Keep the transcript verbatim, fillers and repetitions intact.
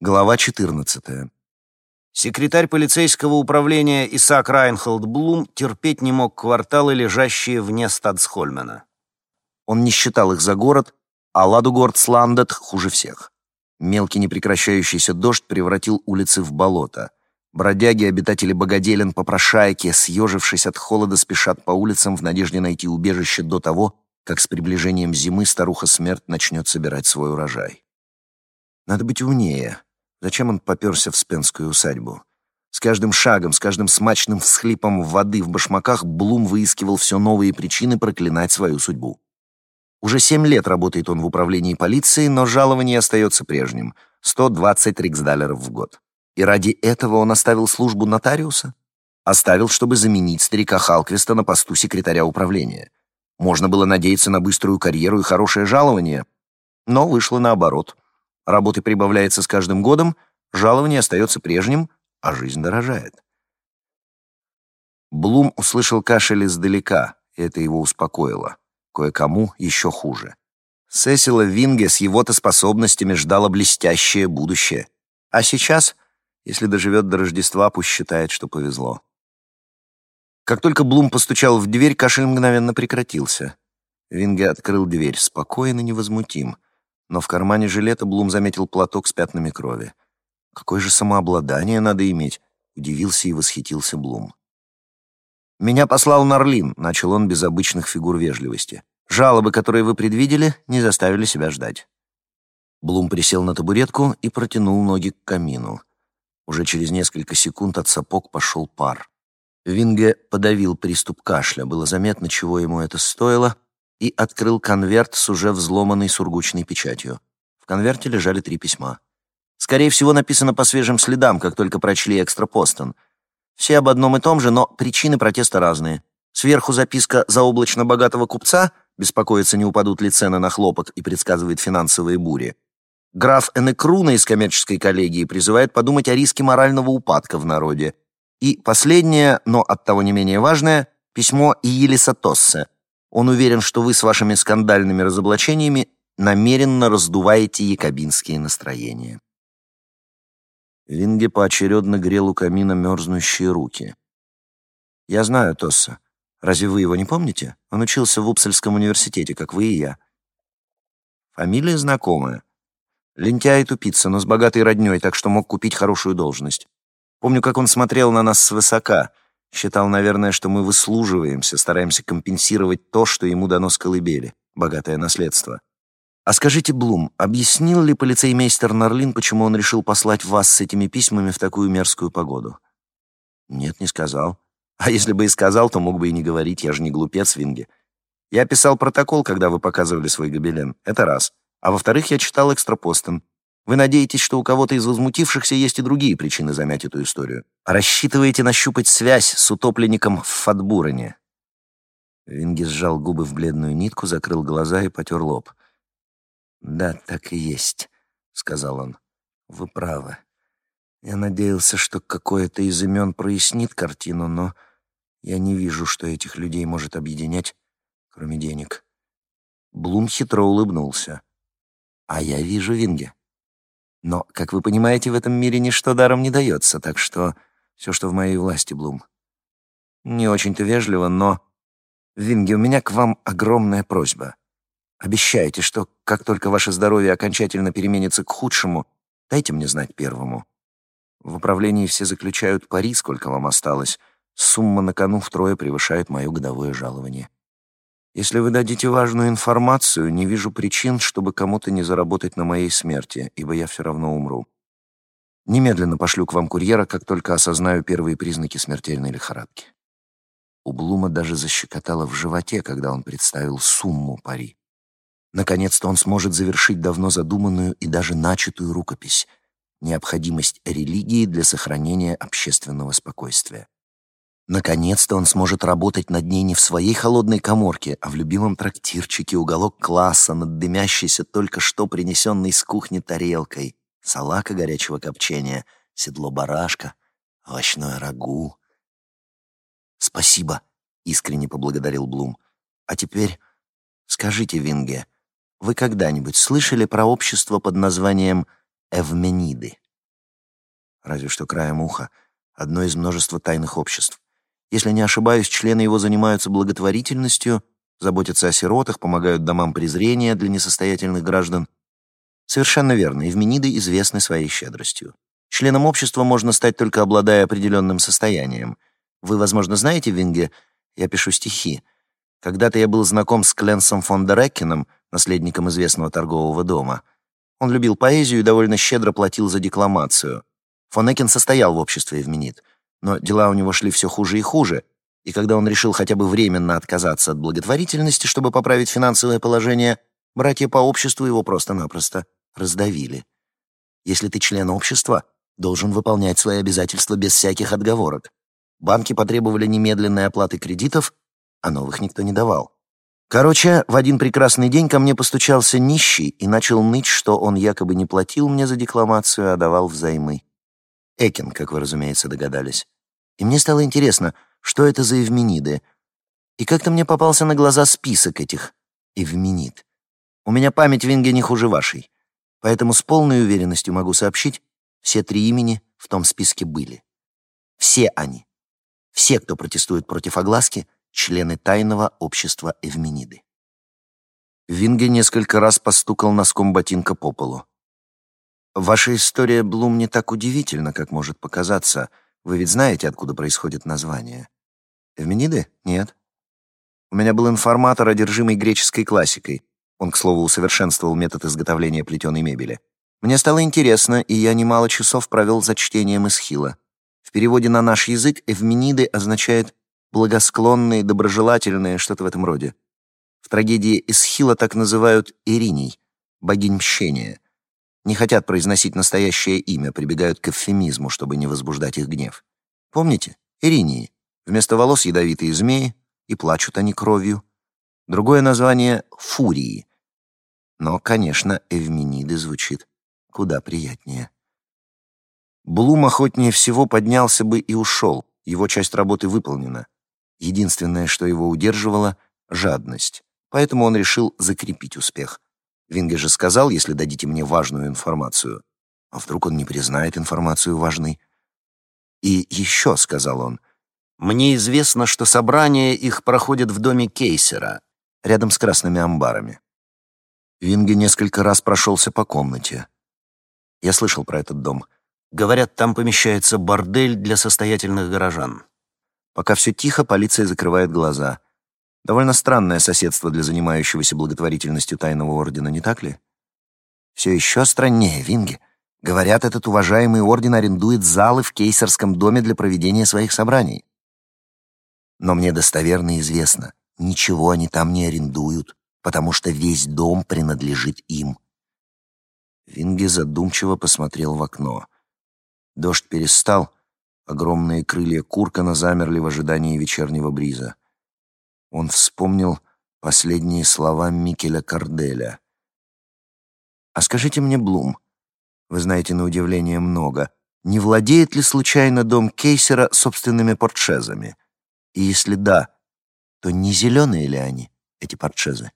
Глава четырнадцатая. Секретарь полицейского управления Исаак Райнхолд Блум терпеть не мог кварталы, лежащие вне Стадсхольмена. Он не считал их за город, а Ладугордсландет хуже всех. Мелкий непрекращающийся дождь превратил улицы в болото. Бродяги, обитатели богоделен, попрошайки, съежившись от холода, спешат по улицам в надежде найти убежище до того, как с приближением зимы старуха-смерть начнет собирать свой урожай. Надо быть умнее. Зачем он попёрся в Спенскую усадьбу? С каждым шагом, с каждым смачным всхлипом воды в башмаках Блум выискивал все новые причины проклинать свою судьбу. Уже семь лет работает он в управлении полиции, но жалование остается прежним — сто двадцать риксдалеров в год. И ради этого он оставил службу нотариуса? Оставил, чтобы заменить старика Халквиста на посту секретаря управления. Можно было надеяться на быструю карьеру и хорошее жалование, но вышло наоборот. Работы прибавляется с каждым годом, жалование остается прежним, а жизнь дорожает. Блум услышал кашель издалека, и это его успокоило. Кое-кому еще хуже. Сесила Винге с его-то способностями ждала блестящее будущее. А сейчас, если доживет до Рождества, пусть считает, что повезло. Как только Блум постучал в дверь, кашель мгновенно прекратился. Винге открыл дверь, спокоен и невозмутим. Но в кармане жилета Блум заметил платок с пятнами крови. Какое же самообладание надо иметь, удивился и восхитился Блум. «Меня послал Нарлин», — начал он без обычных фигур вежливости. «Жалобы, которые вы предвидели, не заставили себя ждать». Блум присел на табуретку и протянул ноги к камину. Уже через несколько секунд от сапог пошел пар. Винге подавил приступ кашля, было заметно, чего ему это стоило, и открыл конверт с уже взломанной сургучной печатью. В конверте лежали три письма. Скорее всего, написано по свежим следам, как только прочли «Экстра-Постон». Все об одном и том же, но причины протеста разные. Сверху записка заоблачно богатого купца, беспокоится, не упадут ли цены на хлопок, и предсказывает финансовые бури. Граф Энекруна из коммерческой коллегии призывает подумать о риске морального упадка в народе. И последнее, но оттого не менее важное, письмо Иелиса Тоссе. Он уверен, что вы с вашими скандальными разоблачениями намеренно раздуваете якобинские настроения. Винге поочередно грел у камина мерзнущие руки. «Я знаю Тосса. Разве вы его не помните? Он учился в Упсальском университете, как вы и я». Фамилия знакомая. Лентяй и тупица, но с богатой роднёй, так что мог купить хорошую должность. Помню, как он смотрел на нас свысока. Считал, наверное, что мы выслуживаемся, стараемся компенсировать то, что ему дано с колыбели. Богатое наследство. А скажите, Блум, объяснил ли полицеймейстер Нарлин, почему он решил послать вас с этими письмами в такую мерзкую погоду? Нет, не сказал. А если бы и сказал, то мог бы и не говорить, я же не глупец, Винге. Я писал протокол, когда вы показывали свой гобелен. Это раз. А во-вторых, я читал «Экстра-Постон». Вы надеетесь, что у кого-то из возмутившихся есть и другие причины замять эту историю. Рассчитываете нащупать связь с утопленником в Фатбурене. Винге сжал губы в бледную нитку, закрыл глаза и потер лоб. «Да, так и есть», — сказал он. «Вы правы. Я надеялся, что какое-то из имен прояснит картину, но я не вижу, что этих людей может объединять, кроме денег». Блум хитро улыбнулся. «А я вижу, Винге. Но, как вы понимаете, в этом мире ничто даром не дается, так что все, что в моей власти, Блум. Не очень-то вежливо, но... Винге, у меня к вам огромная просьба. Обещайте, что, как только ваше здоровье окончательно переменится к худшему, дайте мне знать первому. В управлении все заключают пари, сколько вам осталось. Сумма на кону втрое превышает мое годовое жалование. Если вы дадите важную информацию, не вижу причин, чтобы кому-то не заработать на моей смерти, ибо я все равно умру. Немедленно пошлю к вам курьера, как только осознаю первые признаки смертельной лихорадки». У Блума даже защекотало в животе, когда он представил сумму пари. Наконец-то он сможет завершить давно задуманную и даже начатую рукопись — необходимость религии для сохранения общественного спокойствия. Наконец-то он сможет работать над ней не в своей холодной каморке, а в любимом трактирчике, уголок класса, над дымящейся только что принесенной с кухни тарелкой, салака горячего копчения, седло барашка, овощное рагу. «Спасибо», — искренне поблагодарил Блум. «А теперь скажите, Винге, вы когда-нибудь слышали про общество под названием Эвмениды?» разве что краем уха, одно из множества тайных обществ. Если не ошибаюсь, члены его занимаются благотворительностью, заботятся о сиротах, помогают домам презрения для несостоятельных граждан. Совершенно верно, Эвмениды известны своей щедростью. Членом общества можно стать, только обладая определенным состоянием. Вы, возможно, знаете, Винге, я пишу стихи. Когда-то я был знаком с Кленсом фон дер Эккеном, наследником известного торгового дома. Он любил поэзию и довольно щедро платил за декламацию. Фон Эккен состоял в обществе Эвменид, но дела у него шли все хуже и хуже, и когда он решил хотя бы временно отказаться от благотворительности, чтобы поправить финансовое положение, братья по обществу его просто-напросто раздавили. Если ты член общества, должен выполнять свои обязательства без всяких отговорок. Банки потребовали немедленной оплаты кредитов, а новых никто не давал. Короче, в один прекрасный день ко мне постучался нищий и начал ныть, что он якобы не платил мне за декламацию, а давал взаймы. Эккен, как вы, разумеется, догадались. И мне стало интересно, что это за Эвмениды. И как-то мне попался на глаза список этих Эвменид. У меня память, Винге, не хуже вашей. Поэтому с полной уверенностью могу сообщить, все три имени в том списке были. Все они. Все, кто протестует против огласки, члены тайного общества Эвмениды. Винге несколько раз постукал носком ботинка по полу. Ваша история, Блум, не так удивительна, как может показаться. Вы ведь знаете, откуда происходит название? Эвмениды? Нет. У меня был информатор, одержимый греческой классикой. Он, к слову, усовершенствовал метод изготовления плетеной мебели. Мне стало интересно, и я немало часов провел за чтением Эсхила. В переводе на наш язык Эвмениды означает «благосклонные», «доброжелательные», что-то в этом роде. В трагедии Эсхила так называют Эриней, богинь мщения. Не хотят произносить настоящее имя, прибегают к эвфемизму, чтобы не возбуждать их гнев. Помните? Эринии. Вместо волос ядовитые змеи, и плачут они кровью. Другое название — Фурии. Но, конечно, Эвмениды звучит куда приятнее. Блум охотнее всего поднялся бы и ушел. Его часть работы выполнена. Единственное, что его удерживало — жадность. Поэтому он решил закрепить успех. Винге же сказал, если дадите мне важную информацию. А вдруг он не признает информацию важной? И еще, — сказал он, — мне известно, что собрания их проходят в доме Кейсера, рядом с красными амбарами. Винге несколько раз прошелся по комнате. Я слышал про этот дом. Говорят, там помещается бордель для состоятельных горожан. Пока все тихо, полиция закрывает глаза. Довольно странное соседство для занимающегося благотворительностью тайного ордена, не так ли? Все еще страннее, Винге. Говорят, этот уважаемый орден арендует залы в Кейсерском доме для проведения своих собраний. Но мне достоверно известно, ничего они там не арендуют, потому что весь дом принадлежит им. Винге задумчиво посмотрел в окно. Дождь перестал, огромные крылья Куркана замерли в ожидании вечернего бриза. Он вспомнил последние слова Микеля Корделя. «А скажите мне, Блум, вы знаете на удивление много, не владеет ли случайно дом Кейсера собственными портшезами? И если да, то не зеленые ли они, эти портшезы?»